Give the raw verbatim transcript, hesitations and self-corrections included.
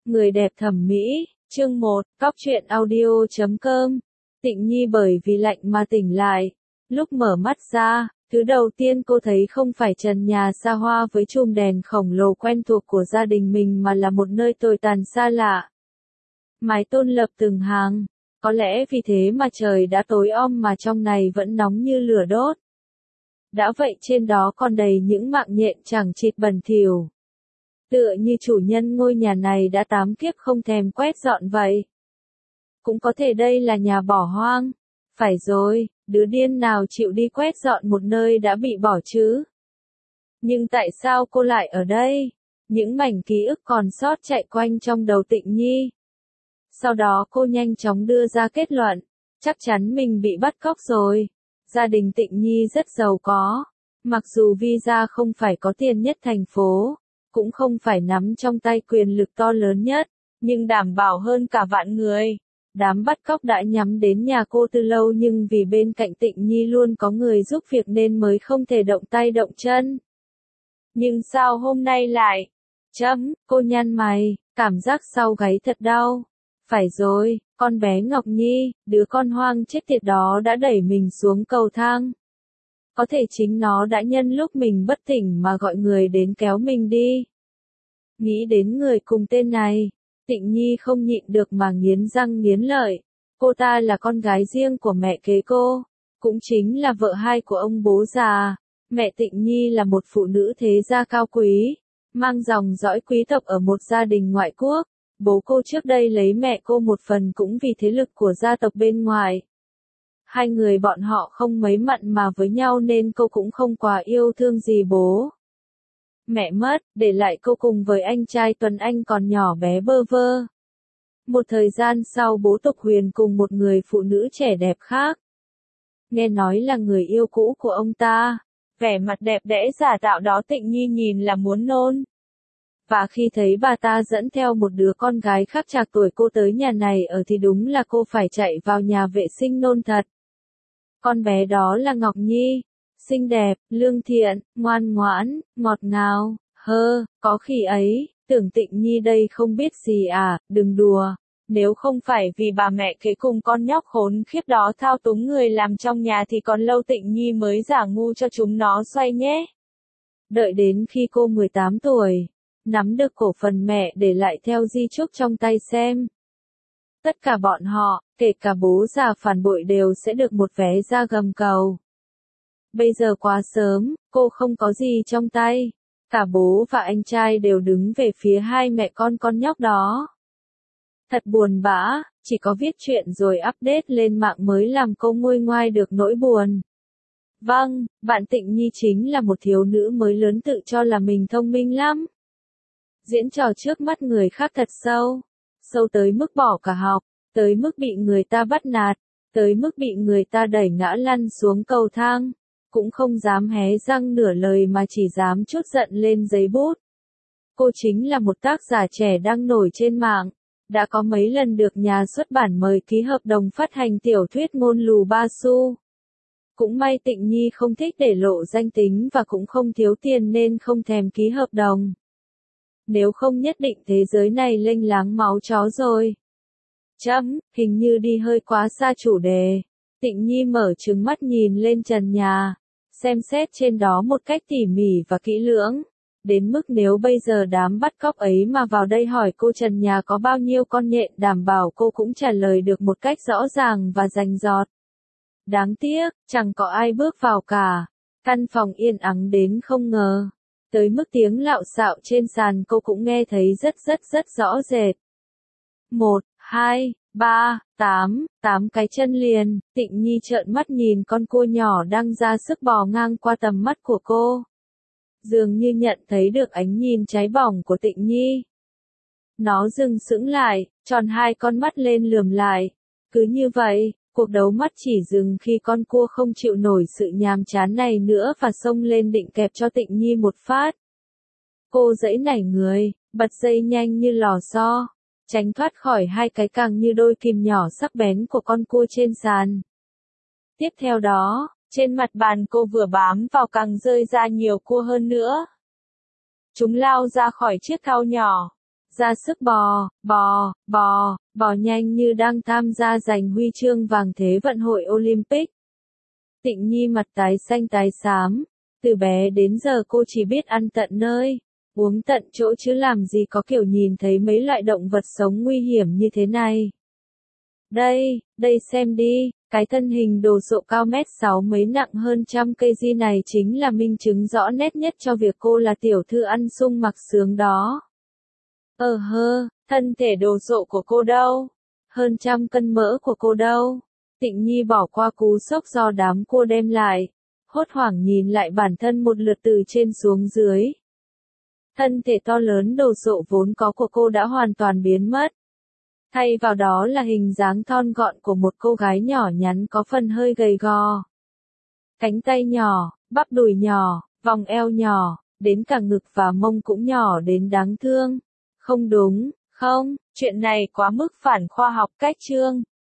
Người đẹp thẩm mỹ, chương một, cóc truyện audio chấm com. Tịnh Nhi bởi vì lạnh mà tỉnh lại. Lúc mở mắt ra, thứ đầu tiên cô thấy không phải trần nhà xa hoa với chùm đèn khổng lồ quen thuộc của gia đình mình mà là một nơi tồi tàn xa lạ. Mái tôn lập từng hàng, có lẽ vì thế mà trời đã tối om mà trong này vẫn nóng như lửa đốt. Đã vậy trên đó còn đầy những mạng nhện chẳng chịt bẩn thỉu. Tựa như chủ nhân ngôi nhà này đã tám kiếp không thèm quét dọn vậy. Cũng có thể đây là nhà bỏ hoang. Phải rồi, đứa điên nào chịu đi quét dọn một nơi đã bị bỏ chứ? Nhưng tại sao cô lại ở đây? Những mảnh ký ức còn sót chạy quanh trong đầu Tịnh Nhi. Sau đó cô nhanh chóng đưa ra kết luận, chắc chắn mình bị bắt cóc rồi. Gia đình Tịnh Nhi rất giàu có. Mặc dù visa không phải có tiền nhất thành phố, cũng không phải nắm trong tay quyền lực to lớn nhất, nhưng đảm bảo hơn cả vạn người. Đám bắt cóc đã nhắm đến nhà cô từ lâu nhưng vì bên cạnh Tịnh Nhi luôn có người giúp việc nên mới không thể động tay động chân. Nhưng sao hôm nay lại? Chấm, cô nhăn mày, cảm giác sau gáy thật đau. Phải rồi, con bé Ngọc Nhi, đứa con hoang chết tiệt đó đã đẩy mình xuống cầu thang. Có thể chính nó đã nhân lúc mình bất tỉnh mà gọi người đến kéo mình đi. Nghĩ đến người cùng tên này, Tịnh Nhi không nhịn được mà nghiến răng nghiến lợi. Cô ta là con gái riêng của mẹ kế cô, cũng chính là vợ hai của ông bố già. Mẹ Tịnh Nhi là một phụ nữ thế gia cao quý, mang dòng dõi quý tộc ở một gia đình ngoại quốc. Bố cô trước đây lấy mẹ cô một phần cũng vì thế lực của gia tộc bên ngoài. Hai người bọn họ không mấy mặn mà với nhau nên cô cũng không quá yêu thương gì bố. Mẹ mất, để lại cô cùng với anh trai Tuấn Anh còn nhỏ bé bơ vơ. Một thời gian sau bố Tục Huyền cùng một người phụ nữ trẻ đẹp khác. Nghe nói là người yêu cũ của ông ta. Vẻ mặt đẹp đẽ giả tạo đó Tịnh Nhi nhìn là muốn nôn. Và khi thấy bà ta dẫn theo một đứa con gái khác trạc tuổi cô tới nhà này ở thì đúng là cô phải chạy vào nhà vệ sinh nôn thật. Con bé đó là Ngọc Nhi, xinh đẹp, lương thiện, ngoan ngoãn, ngọt ngào, hơ, có khi ấy, tưởng Tịnh Nhi đây không biết gì à, đừng đùa. Nếu không phải vì bà mẹ kế cùng con nhóc khốn khiếp đó thao túng người làm trong nhà thì còn lâu Tịnh Nhi mới giả ngu cho chúng nó xoay nhé. Đợi đến khi cô mười tám tuổi, nắm được cổ phần mẹ để lại theo di chúc trong tay xem. Tất cả bọn họ, kể cả bố già phản bội đều sẽ được một vé ra gầm cầu. Bây giờ quá sớm, cô không có gì trong tay. Cả bố và anh trai đều đứng về phía hai mẹ con con nhóc đó. Thật buồn bã, chỉ có viết chuyện rồi update lên mạng mới làm cô nguôi ngoai được nỗi buồn. Vâng, bạn Tịnh Nhi chính là một thiếu nữ mới lớn tự cho là mình thông minh lắm. Diễn trò trước mắt người khác thật sâu. Sâu tới mức bỏ cả học, tới mức bị người ta bắt nạt, tới mức bị người ta đẩy ngã lăn xuống cầu thang. Cũng không dám hé răng nửa lời mà chỉ dám trút giận lên giấy bút. Cô chính là một tác giả trẻ đang nổi trên mạng. Đã có mấy lần được nhà xuất bản mời ký hợp đồng phát hành tiểu thuyết ngôn lù ba xu. Cũng may Tịnh Nhi không thích để lộ danh tính và cũng không thiếu tiền nên không thèm ký hợp đồng. Nếu không nhất định thế giới này lênh láng máu chó rồi. Chấm, hình như đi hơi quá xa chủ đề. Tịnh Nhi mở trừng mắt nhìn lên trần nhà, xem xét trên đó một cách tỉ mỉ và kỹ lưỡng. Đến mức nếu bây giờ đám bắt cóc ấy mà vào đây hỏi cô trần nhà có bao nhiêu con nhện đảm bảo cô cũng trả lời được một cách rõ ràng và rành rọt. Đáng tiếc, chẳng có ai bước vào cả. Căn phòng yên ắng đến không ngờ. Tới mức tiếng lạo xạo trên sàn cô cũng nghe thấy rất rất rất rõ rệt. Một, hai, ba, tám, tám cái chân liền. Tịnh Nhi trợn mắt nhìn con cua nhỏ đang ra sức bò ngang qua tầm mắt của cô. Dường như nhận thấy được ánh nhìn cháy bỏng của Tịnh Nhi. Nó dừng sững lại, tròn hai con mắt lên lườm lại. Cứ như vậy, cuộc đấu mắt chỉ dừng khi con cua không chịu nổi sự nhàm chán này nữa và xông lên định kẹp cho Tịnh Nhi một phát. Cô giãy nảy người, bật dây nhanh như lò xo, tránh thoát khỏi hai cái càng như đôi kìm nhỏ sắc bén của con cua trên sàn. Tiếp theo đó, trên mặt bàn cô vừa bám vào càng rơi ra nhiều cua hơn nữa. Chúng lao ra khỏi chiếc thau nhỏ, ra sức bò, bò, bò, bò nhanh như đang tham gia giành huy chương vàng Thế vận hội Olympic. Tịnh Nhi mặt tái xanh tái xám, từ bé đến giờ cô chỉ biết ăn tận nơi, uống tận chỗ chứ làm gì có kiểu nhìn thấy mấy loại động vật sống nguy hiểm như thế này. Đây, đây xem đi, cái thân hình đồ sộ cao mét sáu mấy nặng hơn trăm kg này chính là minh chứng rõ nét nhất cho việc cô là tiểu thư ăn sung mặc sướng đó. Ờ hơ, thân thể đồ sộ của cô đâu? Hơn trăm cân mỡ của cô đâu? Tịnh Nhi bỏ qua cú sốc do đám cua đem lại, hốt hoảng nhìn lại bản thân một lượt từ trên xuống dưới. Thân thể to lớn đồ sộ vốn có của cô đã hoàn toàn biến mất. Thay vào đó là hình dáng thon gọn của một cô gái nhỏ nhắn có phần hơi gầy gò. Cánh tay nhỏ, bắp đùi nhỏ, vòng eo nhỏ, đến cả ngực và mông cũng nhỏ đến đáng thương. Không đúng, không, chuyện này quá mức phản khoa học cách chương.